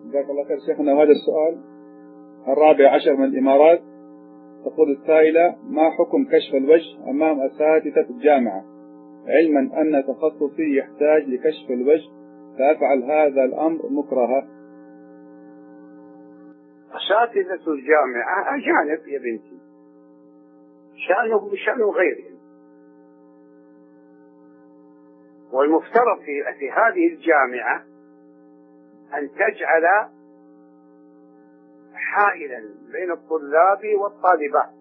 جزاك الله خير شيخنا. وهذا السؤال الرابع عشر من الإمارات. تقول السائلة: ما حكم كشف الوجه أمام أساتذة الجامعة، علما أن تخصصي يحتاج لكشف الوجه، فأفعل هذا الأمر مكرهة؟ أساتذة الجامعة أجانب يا بنتي، شأنهم شأن غيرهم، والمفترض في هذه الجامعة أن تجعل حائلا بين الطلاب والطالبات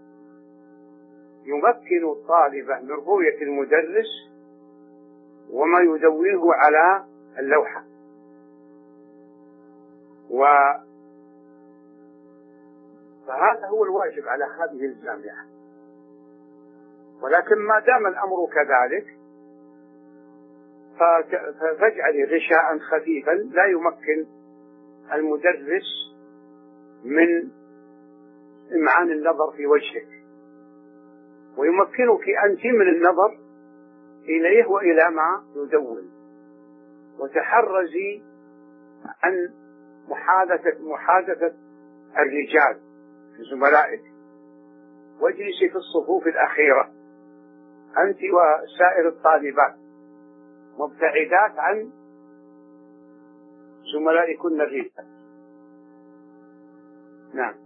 يمكن الطالبة من رؤية المدرس وما يدونه على اللوحة، فهذا هو الواجب على هذه الجامعة. ولكن ما دام الأمر كذلك فاجعل غشاء خفيفا لا يمكن المدرس من إمعان النظر في وجهك، ويمكنك أنت من النظر إليه وإلى ما يدون. وتحرزي عن محادثة الرجال زملائك، واجلسي في الصفوف الأخيرة أنت وسائر الطالبات مبتعدات عن زملائكن الرجال. نعم.